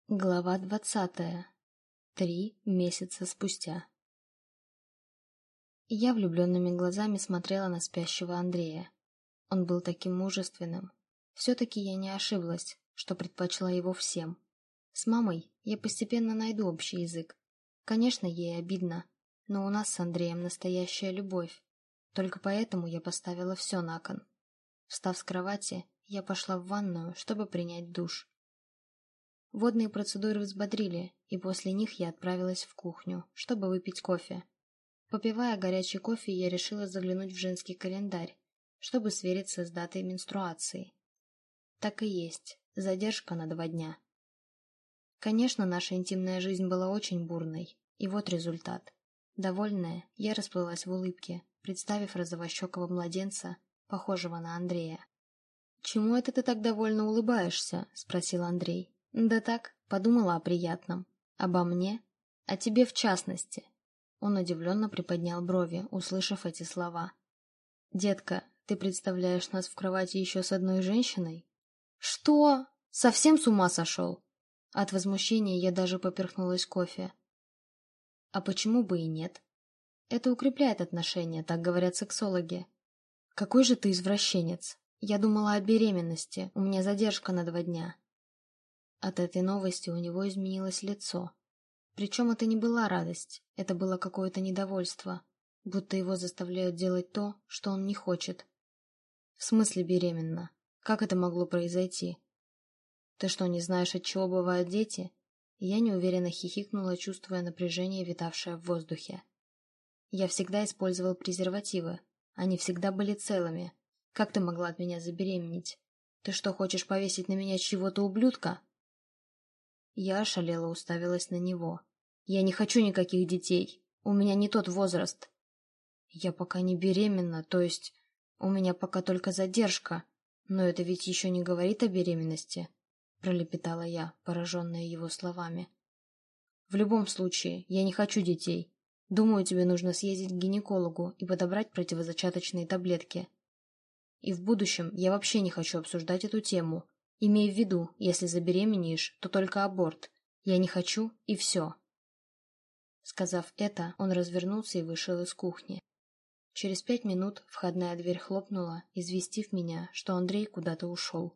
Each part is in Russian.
Глава 20. 3 месяца спустя. Я влюбленными глазами смотрела на спящего Андрея. Он был таким мужественным. Все-таки я не ошиблась, что предпочла его всем. С мамой я постепенно найду общий язык. Конечно, ей обидно, но у нас с Андреем настоящая любовь. Только поэтому я поставила все на кон. Встав с кровати, я пошла в ванную, чтобы принять душ. Водные процедуры взбодрили, и после них я отправилась в кухню, чтобы выпить кофе. Попивая горячий кофе, я решила заглянуть в женский календарь, чтобы свериться с датой менструации. Так и есть, задержка на 2 дня. Конечно, наша интимная жизнь была очень бурной, и вот результат. Довольная, я расплылась в улыбке, представив розовощекого младенца, похожего на Андрея. «Чему это ты так довольно улыбаешься?» – спросил Андрей. «Да так, подумала о приятном. Обо мне? О тебе в частности». Он удивленно приподнял брови, услышав эти слова. «Детка, ты представляешь нас в кровати еще с одной женщиной?» «Что? Совсем с ума сошел?» От возмущения я даже поперхнулась кофе. «А почему бы и нет? Это укрепляет отношения, так говорят сексологи». «Какой же ты извращенец? Я думала о беременности, у меня задержка на 2 дня». От этой новости у него изменилось лицо. Причем это не была радость, это было какое-то недовольство, будто его заставляют делать то, что он не хочет. В смысле беременна? Как это могло произойти? Ты что, не знаешь, от чего бывают дети? Я неуверенно хихикнула, чувствуя напряжение, витавшее в воздухе. Я всегда использовал презервативы, они всегда были целыми. Как ты могла от меня забеременеть? Ты что, хочешь повесить на меня чьего-то ублюдка? Я ошалела, уставилась на него. «Я не хочу никаких детей. У меня не тот возраст. Я пока не беременна, то есть у меня пока только задержка. Но это ведь еще не говорит о беременности», — пролепетала я, пораженная его словами. «В любом случае, я не хочу детей. Думаю, тебе нужно съездить к гинекологу и подобрать противозачаточные таблетки. И в будущем я вообще не хочу обсуждать эту тему. Имей в виду, если забеременеешь, то только аборт. Я не хочу, и все». Сказав это, он развернулся и вышел из кухни. Через 5 минут входная дверь хлопнула, известив меня, что Андрей куда-то ушел.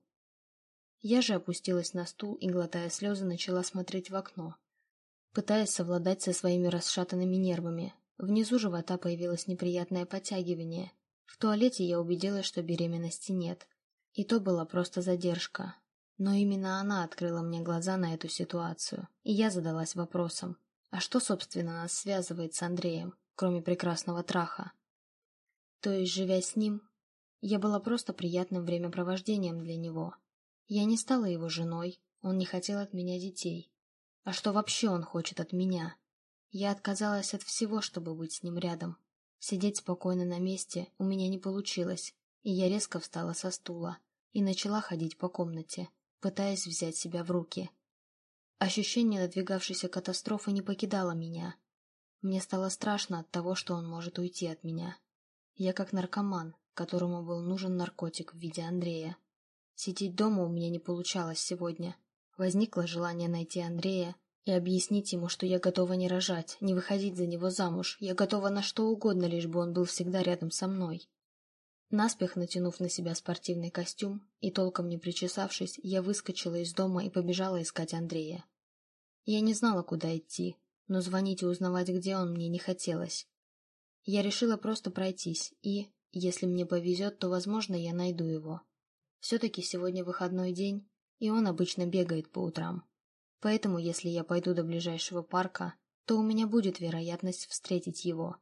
Я же опустилась на стул и, глотая слезы, начала смотреть в окно, пытаясь совладать со своими расшатанными нервами. Внизу живота появилось неприятное подтягивание. В туалете я убедилась, что беременности нет. И то была просто задержка. Но именно она открыла мне глаза на эту ситуацию, и я задалась вопросом, а что, собственно, нас связывает с Андреем, кроме прекрасного траха? То есть, живя с ним, я была просто приятным времяпровождением для него. Я не стала его женой, он не хотел от меня детей. А что вообще он хочет от меня? Я отказалась от всего, чтобы быть с ним рядом. Сидеть спокойно на месте у меня не получилось, и я резко встала со стула и начала ходить по комнате, пытаясь взять себя в руки. Ощущение надвигавшейся катастрофы не покидало меня. Мне стало страшно от того, что он может уйти от меня. Я как наркоман, которому был нужен наркотик в виде Андрея. Сидеть дома у меня не получалось сегодня. Возникло желание найти Андрея и объяснить ему, что я готова не рожать, не выходить за него замуж, я готова на что угодно, лишь бы он был всегда рядом со мной. Наспех натянув на себя спортивный костюм и толком не причесавшись, я выскочила из дома и побежала искать Андрея. Я не знала, куда идти, но звонить и узнавать, где он, мне не хотелось. Я решила просто пройтись и, если мне повезет, то, возможно, я найду его. Все-таки сегодня выходной день, и он обычно бегает по утрам. Поэтому, если я пойду до ближайшего парка, то у меня будет вероятность встретить его.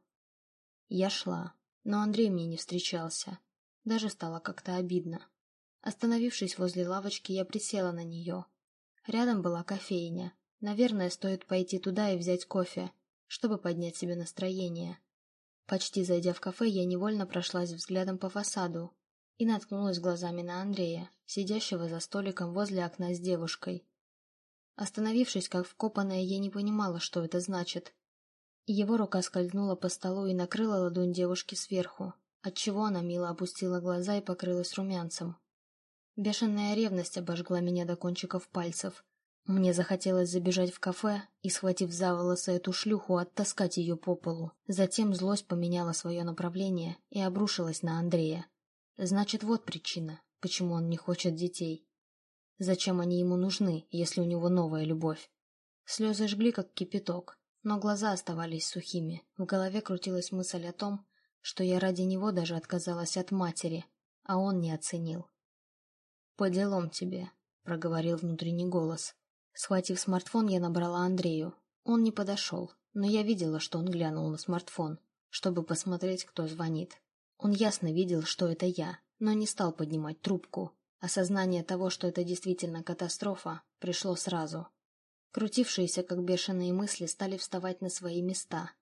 Я шла, но Андрей мне не встречался. Даже стало как-то обидно. Остановившись возле лавочки, я присела на нее. Рядом была кофейня. Наверное, стоит пойти туда и взять кофе, чтобы поднять себе настроение. Почти зайдя в кафе, я невольно прошлась взглядом по фасаду и наткнулась глазами на Андрея, сидящего за столиком возле окна с девушкой. Остановившись как вкопанная, я не понимала, что это значит. Его рука скользнула по столу и накрыла ладонь девушки сверху, отчего она мило опустила глаза и покрылась румянцем. Бешеная ревность обожгла меня до кончиков пальцев. Мне захотелось забежать в кафе и, схватив за волосы эту шлюху, оттаскать ее по полу. Затем злость поменяла свое направление и обрушилась на Андрея. Значит, вот причина, почему он не хочет детей. Зачем они ему нужны, если у него новая любовь? Слезы жгли, как кипяток, но глаза оставались сухими. В голове крутилась мысль о том, что я ради него даже отказалась от матери, а он не оценил. «По делам тебе», — проговорил внутренний голос. Схватив смартфон, я набрала Андрею. Он не подошел, но я видела, что он глянул на смартфон, чтобы посмотреть, кто звонит. Он ясно видел, что это я, но не стал поднимать трубку. Осознание того, что это действительно катастрофа, пришло сразу. Крутившиеся, как бешеные мысли, стали вставать на свои места.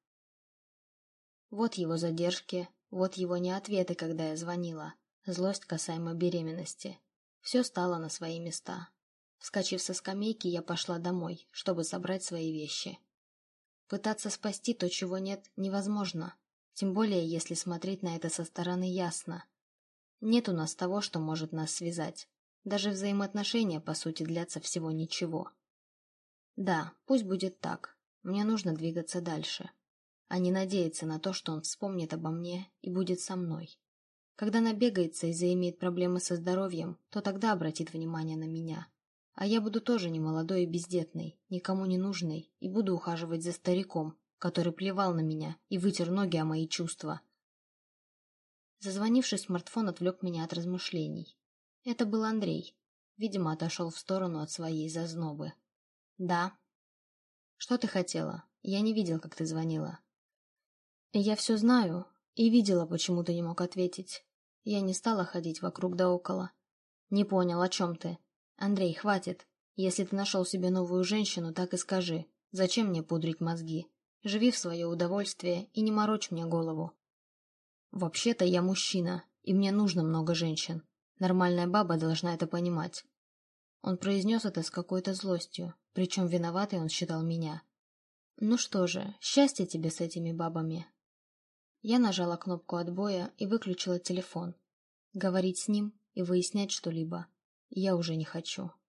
Вот его задержки, вот его неответы, когда я звонила, злость касаемо беременности. Все стало на свои места. Вскочив со скамейки, я пошла домой, чтобы собрать свои вещи. Пытаться спасти то, чего нет, невозможно, тем более, если смотреть на это со стороны ясно. Нет у нас того, что может нас связать. Даже взаимоотношения, по сути, длятся всего ничего. Да, пусть будет так. Мне нужно двигаться дальше, а не надеяться на то, что он вспомнит обо мне и будет со мной. Когда набегается и заимеет проблемы со здоровьем, то тогда обратит внимание на меня. А я буду тоже не молодой и бездетной, никому не нужной, и буду ухаживать за стариком, который плевал на меня и вытер ноги о мои чувства. Зазвонивший смартфон отвлек меня от размышлений. Это был Андрей. Видимо, отошел в сторону от своей зазнобы. «Да». «Что ты хотела? Я не видел, как ты звонила». «Я все знаю и видела, почему ты не мог ответить. Я не стала ходить вокруг да около». «Не понял, о чем ты?» «Андрей, хватит. Если ты нашел себе новую женщину, так и скажи. Зачем мне пудрить мозги? Живи в свое удовольствие и не морочь мне голову». «Вообще-то я мужчина, и мне нужно много женщин. Нормальная баба должна это понимать». Он произнес это с какой-то злостью, причем виноватой он считал меня. «Ну что же, счастья тебе с этими бабами». Я нажала кнопку отбоя и выключила телефон. Говорить с ним и выяснять что-либо я уже не хочу.